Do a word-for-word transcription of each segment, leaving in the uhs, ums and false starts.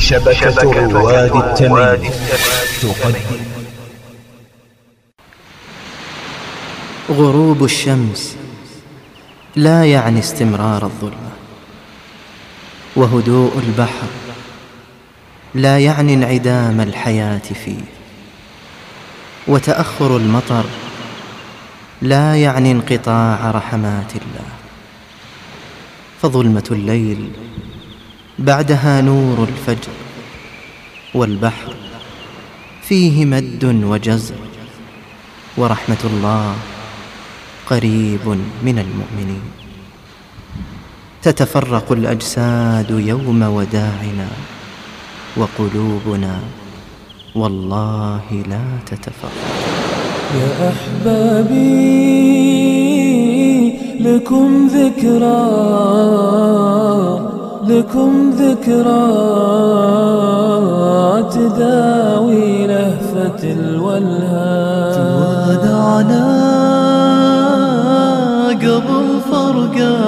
شبكة رواد التميم تقدم. غروب الشمس لا يعني استمرار الظلمة، وهدوء البحر لا يعني انعدام الحياة فيه، وتأخر المطر لا يعني انقطاع رحمات الله. فظلمة الليل بعدها نور الفجر، والبحر فيه مد وجزر، ورحمة الله قريب من المؤمنين. تتفرق الأجساد يوم وداعنا، وقلوبنا والله لا تتفرق. يا أحبابي لكم ذكرى، لكم ذكرى تداوي لهفة الولهان. تودعنا قبل فرقة،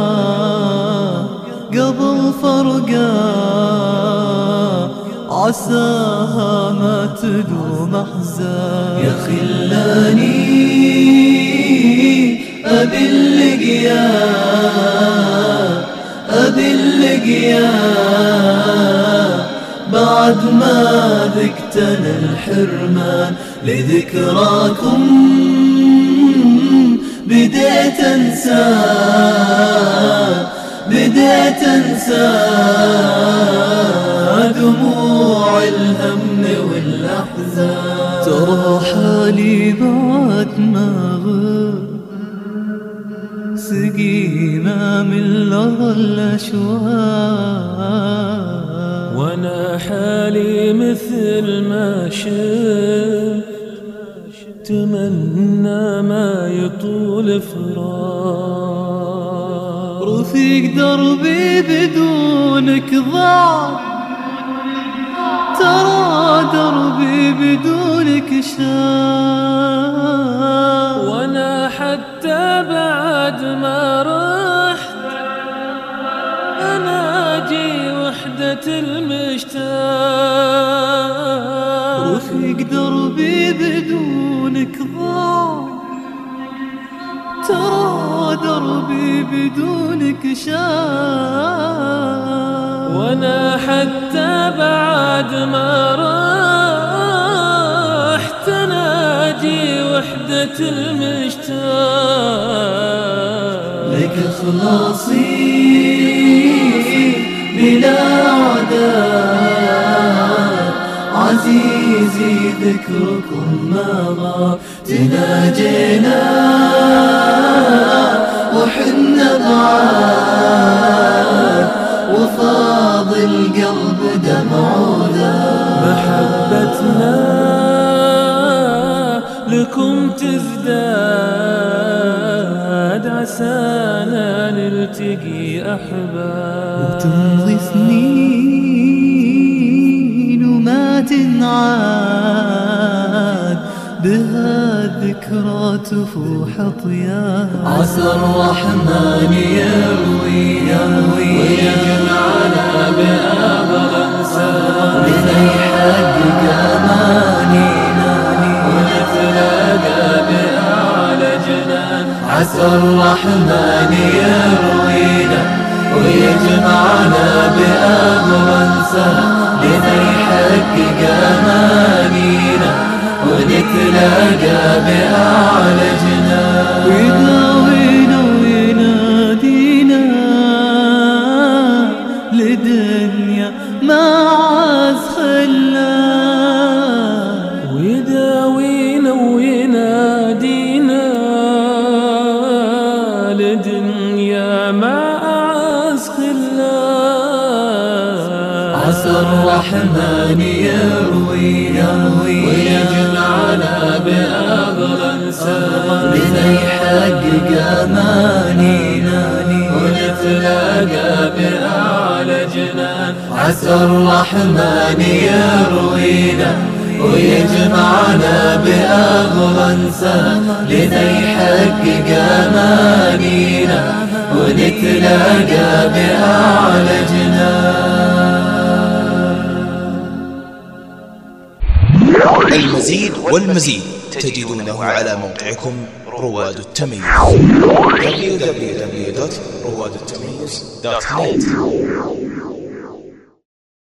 قبل فرقة عساها ما تدوم أحزان. يا خلاني أبي اللقيا، أبي اللقيا بعد ما ذقتنا الحرمان. لذكراكم بديت أنسى، بديت أنسى دموع الهم والأحزان. ترى حالي بعد ما غاب سقيمة من لظى الأشواق، وانا حالي مثل ما شفت تمنى ما يطول فراق. رفيق دربي بدونك ضاع، ترى دربي بدونك شاق. وانا حتى بعد ما رحت اناجي وحدة المشتاق. رفيق دربي بدونك ضاع، ترى دربي بدونك شاق. وانا حتى بعد ما رحت اناجي وحدة المشتاق. لك خلاصي بلا عداء، عزيزي ذكركم ما غاب. تناجينا وحنا بعاد، وفاض القلب دمعونا. محبتنا لكم تزداد، عسانا نلتقي أحباب. وتمضي سنين وما تنعاد، بها الذكرى تفوح طياب. عسى الرحمن يروي يروي ويجمعنا بأبغى لنحقق أمانينا، ونتلاقى بأعلى جنان. عسى الرحمن يروينا ويجمعنا بأمرا لنحقق أمانينا، ونتلاقى بأعلى جنان. ويداوينا وينادينا لدنيا ما عاز خلان. ويداوينا وينادينا لدنيا ما عاز خلان. عسى الرحمن يروينا ويجمعنا بأغلى سلام، لنحقق أمانينا ونتلاقى بأعلى جنان. عسى الرحمن يروينا ويجمعنا بأغلى سلام، لنحقق أمانينا ونتلاقى بأعلى جنان. المزيد والمزيد تجدونه على موقعكم رواد التميز دبليو دبليو دبليو دوت رواد التميز دوت نت.